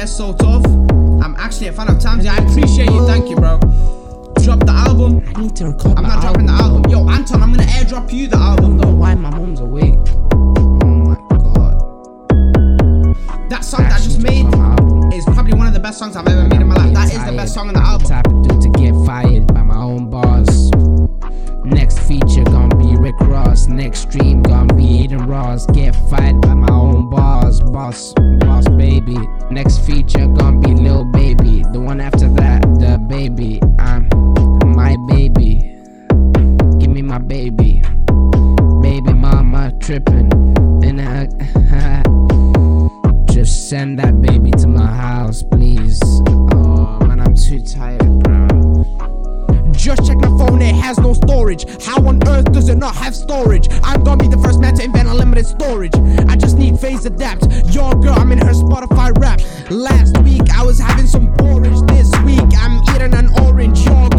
yeah, so tough. I'm actually a fan of Tamzy. I appreciate you, thank you, bro. Drop the album. I need to record. I'm not dropping the album. Yo, Anton, I'm gonna airdrop you the album though. Why my mom's awake? Oh my god. That song that I just made is probably one of the best songs I've ever made in my life. That is the best song on the album. Type of dude to get fired by my own boss. Next feature gonna be Rick Ross. Next stream gonna be Aiden Ross. Get fired by my own boss. Boss baby. Next feature gonna be Lil Baby. The one after that, the baby. I'm my baby. Give me my baby. Baby mama tripping. And just send that baby to my house, please. Oh man, I'm too tired, bro. Just check my phone, it has no storage. How on earth does it not have storage? I'm gonna be the first man to invent unlimited storage. I just need phase adapt. Your girl, I'm in her Spotify rap. Last week I was having some porridge. This week I'm eating an orange. Your